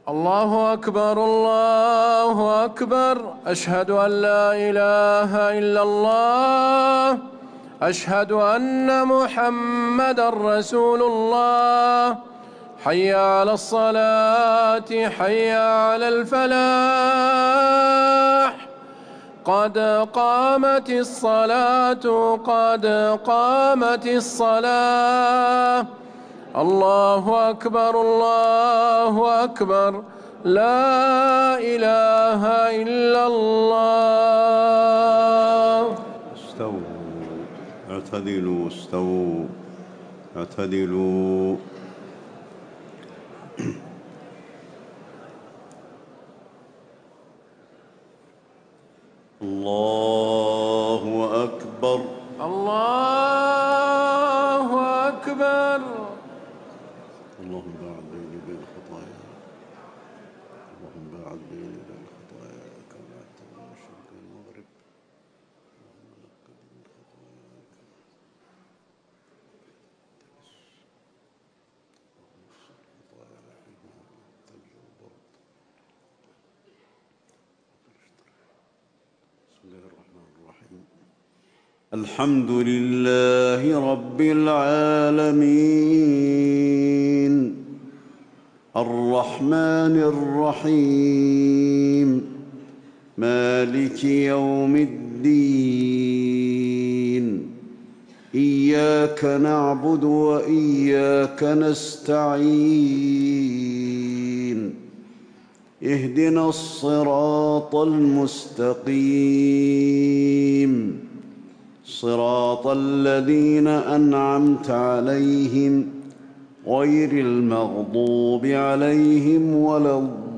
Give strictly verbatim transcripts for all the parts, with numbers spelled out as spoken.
الله أكبر الله أكبر. أشهد أن لا إله إلا الله. أشهد أن محمدًا رسول الله. حي على الصلاة حي على الفلاح. قد قامت الصلاة قد قامت الصلاة. الله أكبر الله أكبر. لا إله إلا الله. استووا اعتدلوا استووا اعتدلوا. الله أكبر الله أكبر. اللهم باعد بيني وبين خطاياي. اللهم باعد بيني وبين خطاياي كما بعدت بين الشرق والمغرب. اللهم نقني من خطاياي كما خطاياي بالماء والثلج والبرد. بسم الله الرحمن الرحيم. الحمد لله رب العالمين الرحمن الرحيم مالك يوم الدين. إياك نعبد وإياك نستعين. اهدنا الصراط المستقيم صراط الذين أنعمت عليهم غير المغضوب عليهم ولا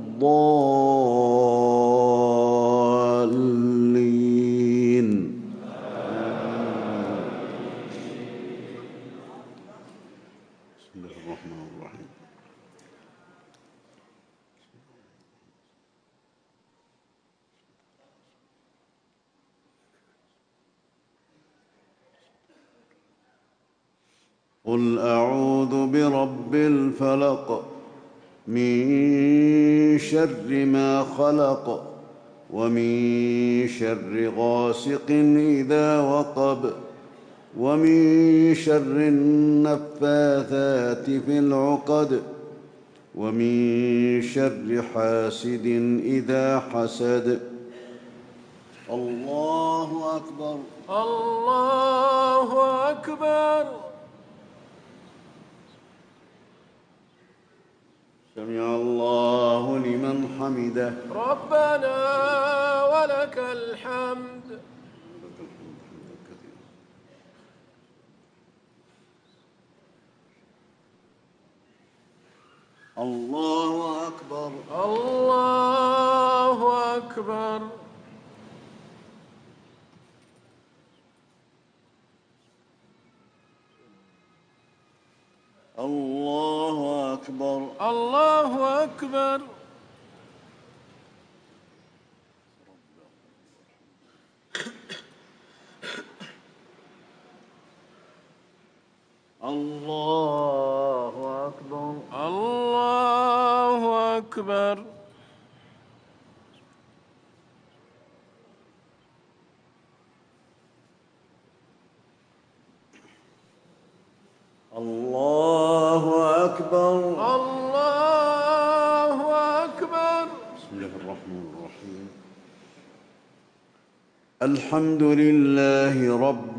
الضالين. بسم الله الرحمن الرحيم. قل أعوذ برب الفلق من شر ما خلق ومن شر غاسق إذا وقب ومن شر النفاثات في العقد ومن شر حاسد إذا حسد. الله أكبر الله أكبر. سمع الله لمن حمده. ربنا ولك الحمد. لك الحمد حمدا كثيرا. الله أكبر الله أكبر. الله أكبر الله أكبر. الله أكبر الله أكبر. الله أكبر. الله أكبر. بسم الله الرحمن الرحيم. الحمد لله رب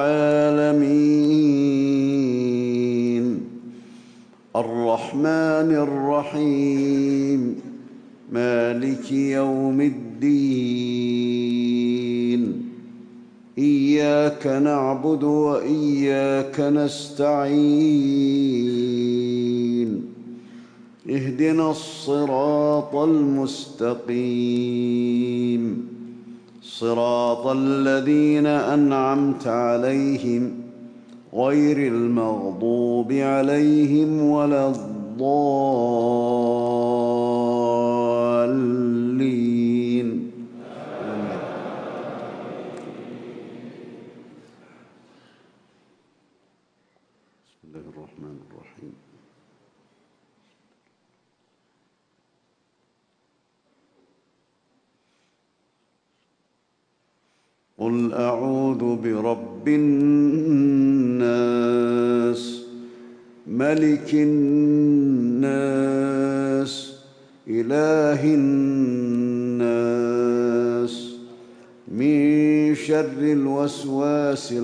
العالمين الرحمن الرحيم مالك يوم الدين. إياك نعبد وإياك نستعين. اهدنا الصراط المستقيم صراط الذين أنعمت عليهم غير المغضوب عليهم ولا الضالين. بسم الله الرحمن الرحيم. قل أعوذ برب الناس ملك الناس إله الناس من شر الوسواس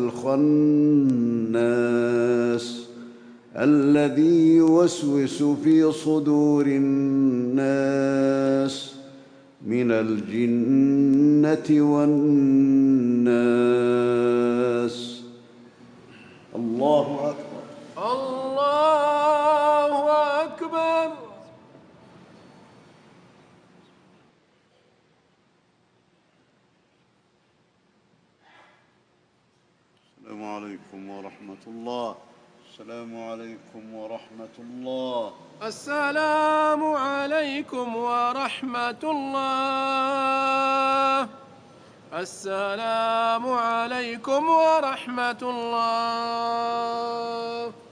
الخناس الذي يوسوس في صدور الناس من الجنة والناس. الله أكبر. الله أكبر. السلام عليكم ورحمة الله. السلام عليكم ورحمة الله. السلام عليكم ورحمة الله. السلام عليكم ورحمة الله.